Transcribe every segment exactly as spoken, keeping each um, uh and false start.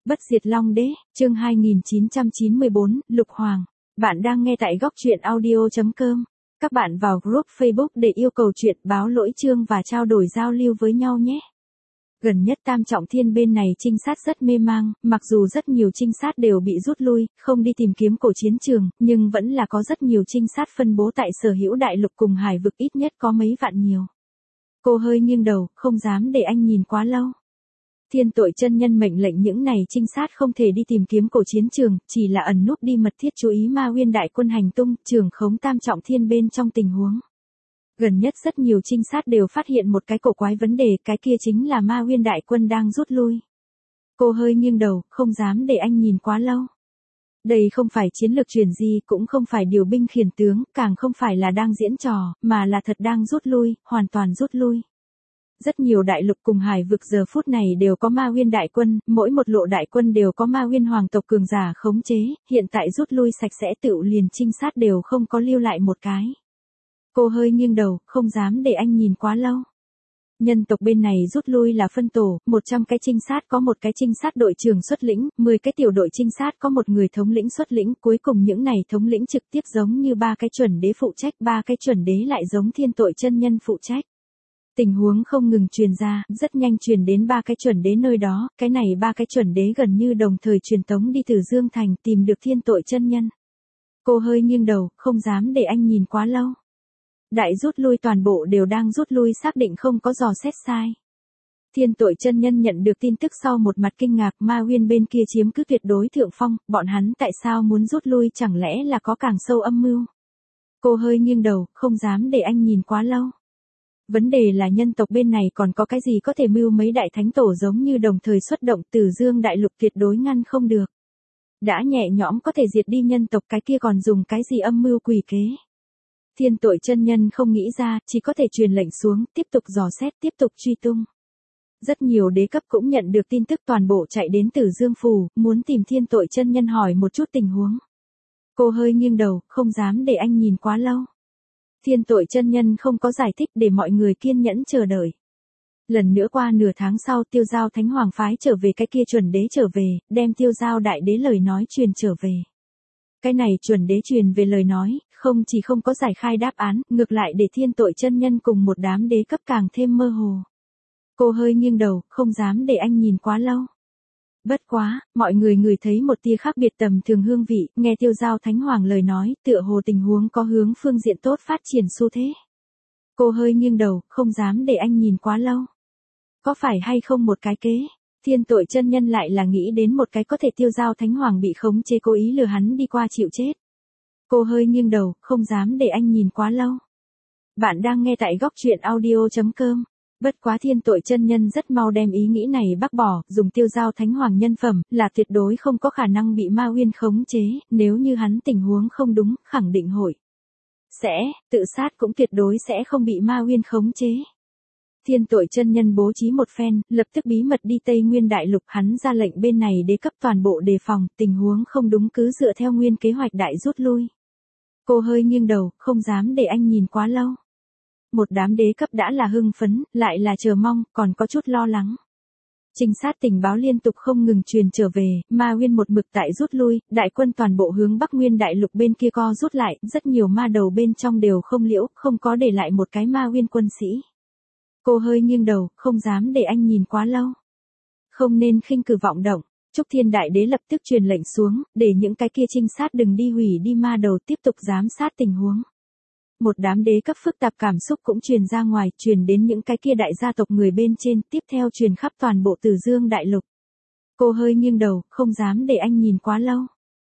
Bất diệt Long Đế, chương hai nghìn chín trăm chín mươi bốn, Lục Hoàng. Bạn đang nghe tại góc truyện audio chấm com. Các bạn vào group Facebook để yêu cầu chuyện báo lỗi chương và trao đổi giao lưu với nhau nhé. Gần nhất Tam Trọng Thiên bên này trinh sát rất mê mang, mặc dù rất nhiều trinh sát đều bị rút lui, không đi tìm kiếm cổ chiến trường, nhưng vẫn là có rất nhiều trinh sát phân bố tại Sở Hữu Đại Lục cùng hải vực, ít nhất có mấy vạn nhiều. Cô hơi nghiêng đầu, không dám để anh nhìn quá lâu. Thiên Tội chân nhân mệnh lệnh những này trinh sát không thể đi tìm kiếm cổ chiến trường, chỉ là ẩn núp đi mật thiết chú ý Ma Nguyên đại quân hành tung, trưởng khống Tam Trọng Thiên bên trong tình huống. Gần nhất rất nhiều trinh sát đều phát hiện một cái cổ quái vấn đề, cái kia chính là Ma Nguyên đại quân đang rút lui. Cô hơi nghiêng đầu, không dám để anh nhìn quá lâu. Đây không phải chiến lược truyền di, cũng không phải điều binh khiển tướng, càng không phải là đang diễn trò, mà là thật đang rút lui, hoàn toàn rút lui. Rất nhiều đại lục cùng hải vực giờ phút này đều có Ma Nguyên đại quân, mỗi một lộ đại quân đều có Ma Nguyên hoàng tộc cường giả khống chế, hiện tại rút lui sạch sẽ, tựu liền trinh sát đều không có lưu lại một cái. Cô hơi nghiêng đầu, không dám để anh nhìn quá lâu. Nhân tộc bên này rút lui là phân tổ, một trăm cái trinh sát có một cái trinh sát đội trưởng xuất lĩnh, mười cái tiểu đội trinh sát có một người thống lĩnh xuất lĩnh, cuối cùng những này thống lĩnh trực tiếp giống như ba cái chuẩn đế phụ trách, ba cái chuẩn đế lại giống Thiên Tội chân nhân phụ trách. Tình huống không ngừng truyền ra, rất nhanh truyền đến ba cái chuẩn đế nơi đó, cái này ba cái chuẩn đế gần như đồng thời truyền tống đi từ Dương Thành tìm được Thiên Tội chân nhân. Cô hơi nghiêng đầu, không dám để anh nhìn quá lâu. Đại rút lui toàn bộ đều đang rút lui, xác định không có dò xét sai. Thiên Tội chân nhân nhận được tin tức sau một mặt kinh ngạc, Ma Nguyên bên kia chiếm cứ tuyệt đối thượng phong, bọn hắn tại sao muốn rút lui, chẳng lẽ là có càng sâu âm mưu. Cô hơi nghiêng đầu, không dám để anh nhìn quá lâu. Vấn đề là nhân tộc bên này còn có cái gì có thể mưu mấy đại thánh tổ giống như đồng thời xuất động, Từ Dương đại lục tuyệt đối ngăn không được. Đã nhẹ nhõm có thể diệt đi nhân tộc, cái kia còn dùng cái gì âm mưu quỷ kế. Thiên Tội chân nhân không nghĩ ra, chỉ có thể truyền lệnh xuống, tiếp tục dò xét, tiếp tục truy tung. Rất nhiều đế cấp cũng nhận được tin tức, toàn bộ chạy đến Tử Dương phủ, muốn tìm Thiên Tội chân nhân hỏi một chút tình huống. Cô hơi nghiêng đầu, không dám để anh nhìn quá lâu. Thiên Tội chân nhân không có giải thích, để mọi người kiên nhẫn chờ đợi. Lần nữa qua nửa tháng sau, Tiêu Giao Thánh Hoàng phái trở về, cái kia chuẩn đế trở về, đem Tiêu Giao đại đế lời nói truyền trở về. Cái này chuẩn đế truyền về lời nói, không chỉ không có giải khai đáp án, ngược lại để Thiên Tội chân nhân cùng một đám đế cấp càng thêm mơ hồ. Cô hơi nghiêng đầu, không dám để anh nhìn quá lâu. Bất quá, mọi người ngửi thấy một tia khác biệt tầm thường hương vị, nghe Tiêu Giao Thánh Hoàng lời nói, tựa hồ tình huống có hướng phương diện tốt phát triển xu thế. Cô hơi nghiêng đầu, không dám để anh nhìn quá lâu. Có phải hay không một cái kế? Thiên Tội chân nhân lại là nghĩ đến một cái có thể Tiêu Giao Thánh Hoàng bị khống chế, cố ý lừa hắn đi qua chịu chết. Cô hơi nghiêng đầu, không dám để anh nhìn quá lâu. Bạn đang nghe tại góc truyện audio chấm com. Bất quá Thiên Tội chân nhân rất mau đem ý nghĩ này bác bỏ, dùng Tiêu Giao Thánh Hoàng nhân phẩm, là tuyệt đối không có khả năng bị Ma Nguyên khống chế, nếu như hắn tình huống không đúng, khẳng định hội. Sẽ, tự sát cũng tuyệt đối sẽ không bị Ma Nguyên khống chế. Thiên Tội chân nhân bố trí một phen, lập tức bí mật đi Tây Nguyên đại lục, hắn ra lệnh bên này đế cấp toàn bộ đề phòng, tình huống không đúng cứ dựa theo nguyên kế hoạch đại rút lui. Cô hơi nghiêng đầu, không dám để anh nhìn quá lâu. Một đám đế cấp đã là hưng phấn, lại là chờ mong, còn có chút lo lắng. Trinh sát tình báo liên tục không ngừng truyền trở về, Ma Nguyên một mực tại rút lui, đại quân toàn bộ hướng Bắc Nguyên đại lục bên kia co rút lại, rất nhiều ma đầu bên trong đều không liễu, không có để lại một cái Ma Nguyên quân sĩ. Cô hơi nghiêng đầu, không dám để anh nhìn quá lâu. Không nên khinh cử vọng động. Trúc Thiên Đại Đế lập tức truyền lệnh xuống, để những cái kia trinh sát đừng đi hủy đi ma đầu, tiếp tục giám sát tình huống. Một đám đế cấp phức tạp cảm xúc cũng truyền ra ngoài, truyền đến những cái kia đại gia tộc người bên trên, tiếp theo truyền khắp toàn bộ Từ Dương đại lục. Cô hơi nghiêng đầu, không dám để anh nhìn quá lâu.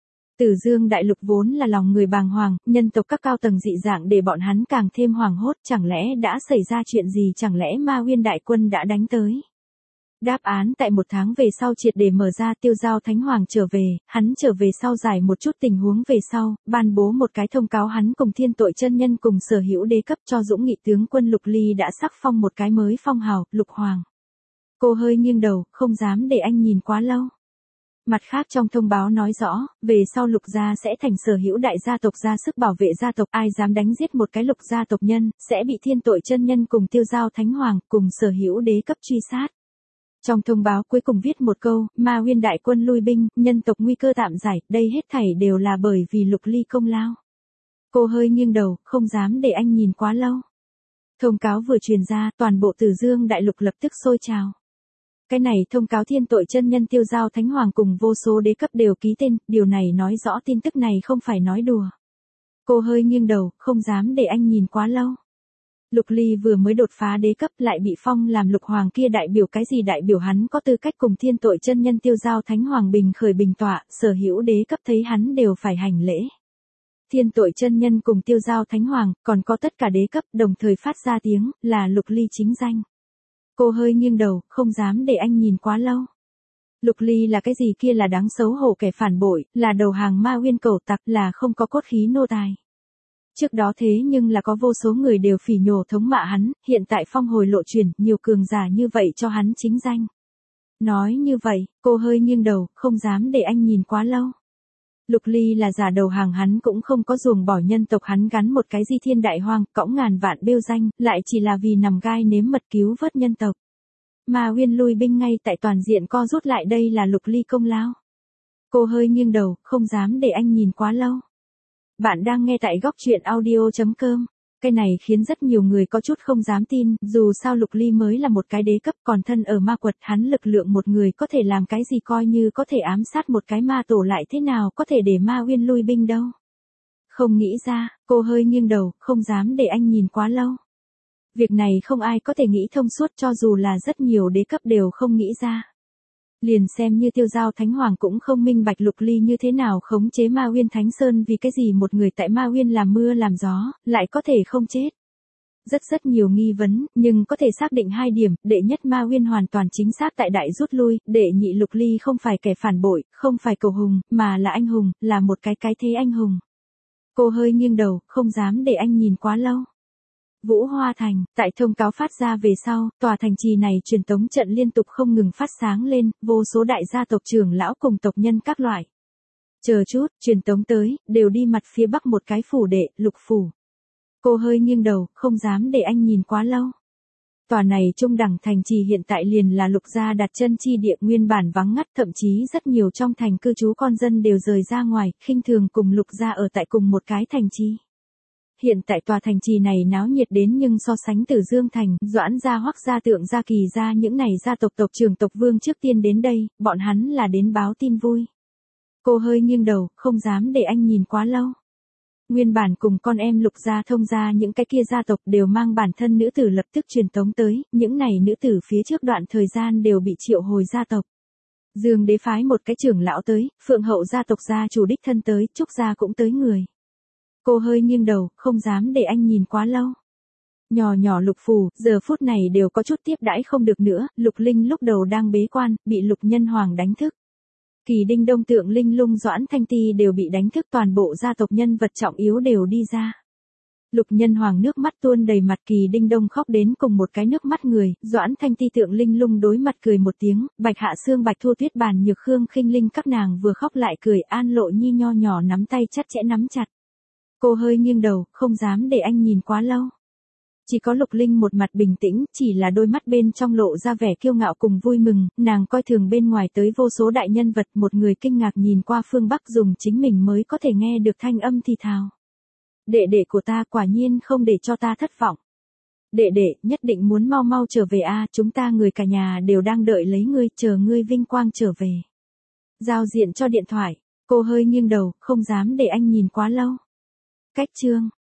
Từ Dương đại lục vốn là lòng người bàng hoàng, nhân tộc các cao tầng dị dạng để bọn hắn càng thêm hoảng hốt, chẳng lẽ đã xảy ra chuyện gì, chẳng lẽ Ma Nguyên đại quân đã đánh tới. Đáp án tại một tháng về sau triệt để mở ra, Tiêu Giao Thánh Hoàng trở về, hắn trở về sau giải một chút tình huống về sau, ban bố một cái thông cáo, hắn cùng Thiên Tội chân nhân cùng sở hữu đế cấp cho Dũng Nghị tướng quân Lục Ly đã sắc phong một cái mới phong hào, Lục Hoàng. Cô hơi nghiêng đầu, không dám để anh nhìn quá lâu. Mặt khác trong thông báo nói rõ, về sau Lục gia sẽ thành sở hữu đại gia tộc, ra sức bảo vệ gia tộc, ai dám đánh giết một cái Lục gia tộc nhân, sẽ bị Thiên Tội chân nhân cùng Tiêu Giao Thánh Hoàng cùng sở hữu đế cấp truy sát. Trong thông báo cuối cùng viết một câu, Ma Uyên đại quân lui binh, nhân tộc nguy cơ tạm giải, đây hết thảy đều là bởi vì Lục Ly công lao. Cô hơi nghiêng đầu, không dám để anh nhìn quá lâu. Thông cáo vừa truyền ra, toàn bộ Từ Dương đại lục lập tức sôi trào. Cái này thông cáo thiên tội chân nhân Tiêu Giao Thánh Hoàng cùng vô số đế cấp đều ký tên, điều này nói rõ tin tức này không phải nói đùa. Cô hơi nghiêng đầu, không dám để anh nhìn quá lâu. Lục Ly vừa mới đột phá đế cấp lại bị phong làm lục hoàng kia đại biểu cái gì, đại biểu hắn có tư cách cùng thiên tội chân nhân Tiêu Giao Thánh Hoàng bình khởi bình tọa, sở hữu đế cấp thấy hắn đều phải hành lễ. Thiên tội chân nhân cùng Tiêu Giao Thánh Hoàng, còn có tất cả đế cấp đồng thời phát ra tiếng, là Lục Ly chính danh. Cô hơi nghiêng đầu, không dám để anh nhìn quá lâu. Lục Ly là cái gì, kia là đáng xấu hổ kẻ phản bội, là đầu hàng Ma Uyên cẩu tặc, là không có cốt khí nô tài. Trước đó thế nhưng là có vô số người đều phỉ nhổ thống mạ hắn, hiện tại phong hồi lộ chuyển, nhiều cường giả như vậy cho hắn chính danh. Nói như vậy, cô hơi nghiêng đầu, không dám để anh nhìn quá lâu. Lục Ly là giả đầu hàng, hắn cũng không có ruồng bỏ nhân tộc, hắn gắn một cái di thiên đại hoang, cõng ngàn vạn bêu danh, lại chỉ là vì nằm gai nếm mật cứu vớt nhân tộc. Ma Uyên lui binh ngay tại toàn diện co rút lại, đây là Lục Ly công lao. Cô hơi nghiêng đầu, không dám để anh nhìn quá lâu. Bạn đang nghe tại góc truyện audio chấm com. Cái này khiến rất nhiều người có chút không dám tin, dù sao Lục Ly mới là một cái đế cấp, còn thân ở ma quật, hắn lực lượng một người có thể làm cái gì, coi như có thể ám sát một cái ma tổ lại thế nào có thể để Ma Uyên lui binh đâu. Không nghĩ ra, cô hơi nghiêng đầu, không dám để anh nhìn quá lâu. Việc này không ai có thể nghĩ thông suốt, cho dù là rất nhiều đế cấp đều không nghĩ ra. Liền xem như Tiêu Giao Thánh Hoàng cũng không minh bạch Lục Ly như thế nào khống chế Ma Uyên Thánh Sơn, vì cái gì một người tại Ma Uyên làm mưa làm gió, lại có thể không chết. Rất rất nhiều nghi vấn, nhưng có thể xác định hai điểm, đệ nhất Ma Uyên hoàn toàn chính xác tại đại rút lui, đệ nhị Lục Ly không phải kẻ phản bội, không phải cầu hùng, mà là anh hùng, là một cái cái thế anh hùng. Cô hơi nghiêng đầu, không dám để anh nhìn quá lâu. Vũ Hoa Thành, tại thông cáo phát ra về sau, tòa thành trì này truyền tống trận liên tục không ngừng phát sáng lên, vô số đại gia tộc trưởng lão cùng tộc nhân các loại. Chờ chút, truyền tống tới, đều đi mặt phía bắc một cái phủ đệ, Lục phủ. Cô hơi nghiêng đầu, không dám để anh nhìn quá lâu. Tòa này trung đẳng thành trì hiện tại liền là Lục gia đặt chân chi địa, nguyên bản vắng ngắt, thậm chí rất nhiều trong thành cư trú con dân đều rời ra ngoài, khinh thường cùng Lục gia ở tại cùng một cái thành trì. Hiện tại tòa thành trì này náo nhiệt đến nhưng so sánh Từ Dương thành, Doãn gia, Hoắc gia, Tượng gia, Kỳ gia, những này gia tộc tộc trưởng tộc vương trước tiên đến đây, bọn hắn là đến báo tin vui. Cô hơi nghiêng đầu, không dám để anh nhìn quá lâu. Nguyên bản cùng con em Lục gia, Thông gia, những cái kia gia tộc đều mang bản thân nữ tử lập tức truyền tống tới, những này nữ tử phía trước đoạn thời gian đều bị triệu hồi gia tộc. Dương đế phái một cái trưởng lão tới, Phượng hậu gia tộc gia chủ đích thân tới, Trúc gia cũng tới người. Cô hơi nghiêng đầu, không dám để anh nhìn quá lâu. Nhỏ nhỏ Lục phủ, giờ phút này đều có chút tiếp đãi không được nữa, Lục Linh lúc đầu đang bế quan, bị Lục Nhân Hoàng đánh thức. Kỳ Đinh Đông, Tượng Linh Lung, Doãn Thanh Ti đều bị đánh thức, toàn bộ gia tộc nhân vật trọng yếu đều đi ra. Lục Nhân Hoàng nước mắt tuôn đầy mặt, Kỳ Đinh Đông khóc đến cùng một cái nước mắt người, Doãn Thanh Ti, Tượng Linh Lung đối mặt cười một tiếng, Bạch Hạ Sương, Bạch Thu Tuyết, Bàn Nhược Khương, Khinh Linh các nàng vừa khóc lại cười, An Lộ Nhi nho nhỏ nắm tay chặt chẽ nắm chặt. Cô hơi nghiêng đầu, không dám để anh nhìn quá lâu. Chỉ có Lục Linh một mặt bình tĩnh, chỉ là đôi mắt bên trong lộ ra vẻ kiêu ngạo cùng vui mừng, nàng coi thường bên ngoài tới vô số đại nhân vật, một người kinh ngạc nhìn qua phương Bắc, dùng chính mình mới có thể nghe được thanh âm thì thào. Đệ đệ của ta quả nhiên không để cho ta thất vọng. Đệ đệ, nhất định muốn mau mau trở về a, chúng ta người cả nhà đều đang đợi lấy ngươi, chờ ngươi vinh quang trở về. Giao diện cho điện thoại, cô hơi nghiêng đầu, không dám để anh nhìn quá lâu. Cách chương